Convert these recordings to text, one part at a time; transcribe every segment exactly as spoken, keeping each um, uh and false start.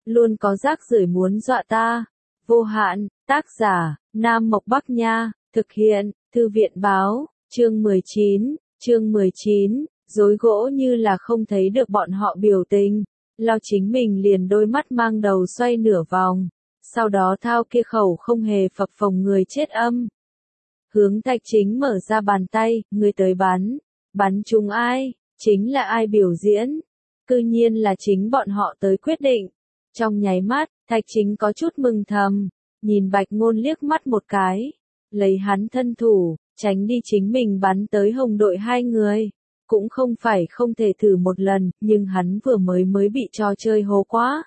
luôn có rác rưởi muốn dọa ta. Vô hạn, tác giả, Nam Mộc Bắc Nha, thực hiện, Thư viện Báo, chương mười chín, chương mười chín, dối gỗ như là không thấy được bọn họ biểu tình, lao chính mình liền đôi mắt mang đầu xoay nửa vòng, sau đó thao kia khẩu không hề phập phồng người chết âm. Hướng Thạch Chính mở ra bàn tay, người tới bắn, bắn trúng ai, chính là ai biểu diễn, cư nhiên là chính bọn họ tới quyết định. Trong nháy mắt, Thạch Chính có chút mừng thầm, nhìn Bạch Ngôn liếc mắt một cái, lấy hắn thân thủ, tránh đi chính mình bắn tới Hồng đội hai người. Cũng không phải không thể thử một lần, nhưng hắn vừa mới mới bị trò chơi hố quá.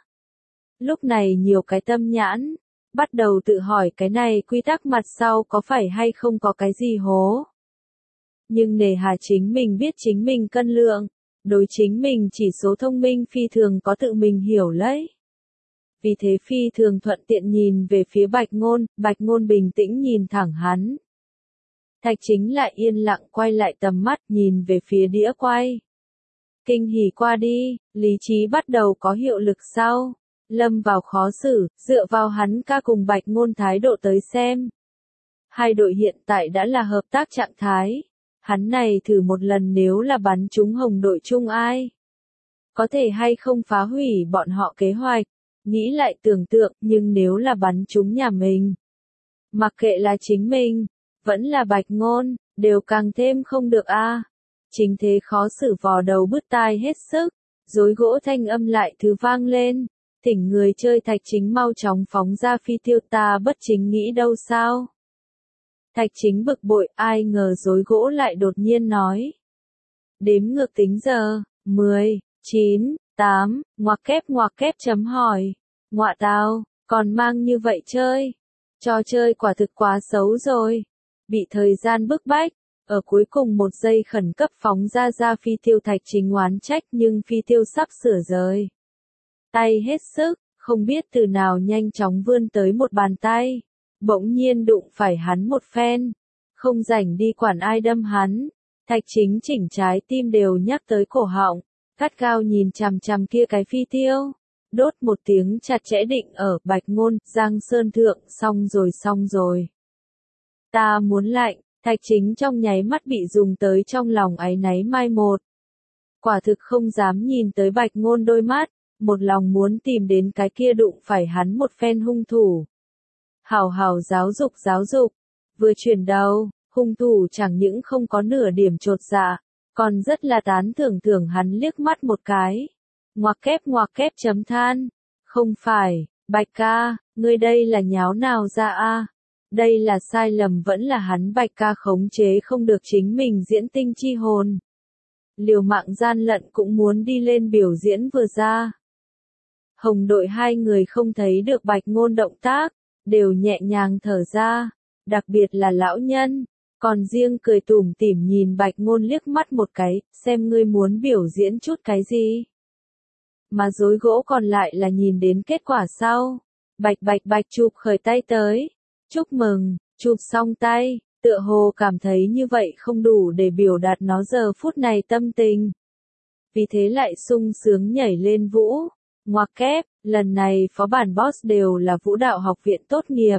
Lúc này nhiều cái tâm nhãn, bắt đầu tự hỏi cái này quy tắc mặt sau có phải hay không có cái gì hố. Nhưng nề hà chính mình biết chính mình cân lượng, đối chính mình chỉ số thông minh phi thường có tự mình hiểu lấy. Vì thế phi thường thuận tiện nhìn về phía Bạch Ngôn, Bạch Ngôn bình tĩnh nhìn thẳng hắn. Thạch Chính lại yên lặng quay lại tầm mắt nhìn về phía đĩa quay. Kinh hỉ qua đi, lý trí bắt đầu có hiệu lực sau. Lâm vào khó xử, dựa vào hắn ca cùng Bạch Ngôn thái độ tới xem. Hai đội hiện tại đã là hợp tác trạng thái. Hắn này thử một lần nếu là bắn trúng Hồng đội chung ai. Có thể hay không phá hủy bọn họ kế hoạch. Nghĩ lại tưởng tượng, nhưng nếu là bắn trúng nhà mình. Mặc kệ là chính mình, vẫn là Bạch Ngôn, đều càng thêm không được a. À. Chính thế khó xử vò đầu bứt tai hết sức, rối gỗ thanh âm lại thứ vang lên, thỉnh người chơi Thạch Chính mau chóng phóng ra phi tiêu, ta bất chính nghĩ đâu sao. Thạch Chính bực bội, ai ngờ rối gỗ lại đột nhiên nói. Đếm ngược tính giờ, mười, chín, tám, ngoặc kép ngoặc kép chấm hỏi, ngọa tao, còn mang như vậy chơi. Trò chơi quả thực quá xấu rồi. Bị thời gian bức bách, ở cuối cùng một giây khẩn cấp phóng ra ra phi tiêu Thạch Chính oán trách nhưng phi tiêu sắp sửa rời. Tay hết sức, không biết từ nào nhanh chóng vươn tới một bàn tay, bỗng nhiên đụng phải hắn một phen, không rảnh đi quản ai đâm hắn, Thạch Chính chỉnh trái tim đều nhắc tới cổ họng, gắt gao nhìn chằm chằm kia cái phi tiêu, đốt một tiếng chặt chẽ định ở Bạch Ngôn, Giang Sơn Thượng, xong rồi xong rồi. Ta muốn lạnh, Thạch Chính trong nháy mắt bị dùng tới trong lòng áy náy mai một. Quả thực không dám nhìn tới Bạch Ngôn đôi mắt, một lòng muốn tìm đến cái kia đụng phải hắn một phen hung thủ. Hảo hảo giáo dục giáo dục, vừa chuyển đầu, hung thủ chẳng những không có nửa điểm chột dạ, còn rất là tán thưởng thưởng hắn liếc mắt một cái. Ngoặc kép ngoặc kép chấm than, không phải, Bạch ca, ngươi đây là nháo nào ra a? Đây là sai lầm vẫn là hắn Bạch ca khống chế không được chính mình diễn tinh chi hồn. Liều mạng gian lận cũng muốn đi lên biểu diễn vừa ra. Hồng đội hai người không thấy được Bạch Ngôn động tác, đều nhẹ nhàng thở ra, đặc biệt là lão nhân, còn riêng cười tủm tỉm nhìn Bạch Ngôn liếc mắt một cái, xem ngươi muốn biểu diễn chút cái gì. Mà rối gỗ còn lại là nhìn đến kết quả sau, bạch bạch bạch chụp khởi tay tới. Chúc mừng, chụp xong tay, tựa hồ cảm thấy như vậy không đủ để biểu đạt nó giờ phút này tâm tình. Vì thế lại sung sướng nhảy lên vũ, ngoặc kép, lần này phó bản boss đều là vũ đạo học viện tốt nghiệp.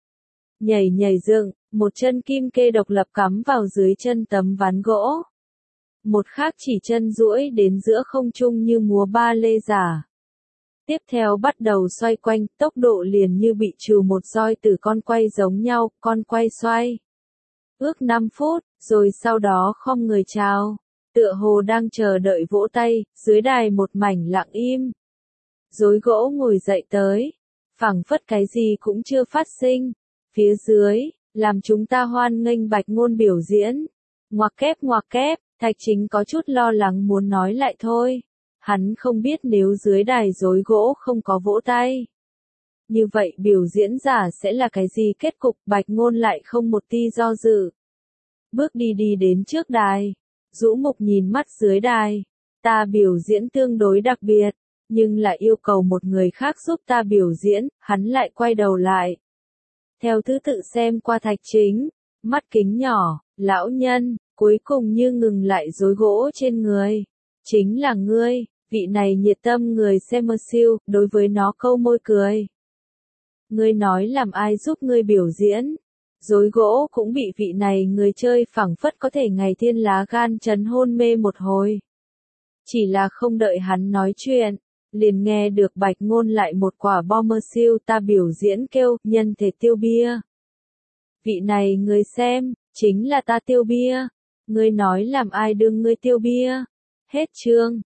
Nhảy nhảy dựng, một chân kim kê độc lập cắm vào dưới chân tấm ván gỗ. Một khác chỉ chân duỗi đến giữa không trung như múa ba lê giả. Tiếp theo bắt đầu xoay quanh, tốc độ liền như bị trừ một roi từ con quay giống nhau, con quay xoay. Ước năm phút, rồi sau đó khom người chào, tựa hồ đang chờ đợi vỗ tay, dưới đài một mảnh lặng im. Rối gỗ ngồi dậy tới, phảng phất cái gì cũng chưa phát sinh, phía dưới, làm chúng ta hoan nghênh Bạch Ngôn biểu diễn. Ngoặc kép ngoặc kép, Thạch Chính có chút lo lắng muốn nói lại thôi. Hắn không biết nếu dưới đài rối gỗ không có vỗ tay. Như vậy biểu diễn giả sẽ là cái gì kết cục, Bạch Ngôn lại không một ti do dự. Bước đi đi đến trước đài, rũ mục nhìn mắt dưới đài. Ta biểu diễn tương đối đặc biệt, nhưng lại yêu cầu một người khác giúp ta biểu diễn, hắn lại quay đầu lại. Theo thứ tự xem qua Thạch Chính, mắt kính nhỏ, lão nhân, cuối cùng như ngừng lại rối gỗ trên người. Chính là ngươi, Vị này nhiệt tâm người xem mơ siêu, đối với nó câu môi cười. Ngươi nói làm ai giúp ngươi biểu diễn. Rối gỗ cũng bị vị này người chơi phảng phất có thể ngày thiên lá gan chấn hôn mê một hồi. Chỉ là không đợi hắn nói chuyện, liền nghe được Bạch Ngôn lại một quả bom mơ siêu ta biểu diễn kêu, nhân thể tiêu bia. Vị này người xem, chính là ta tiêu bia. Ngươi nói làm ai đương ngươi tiêu bia. Hết chương.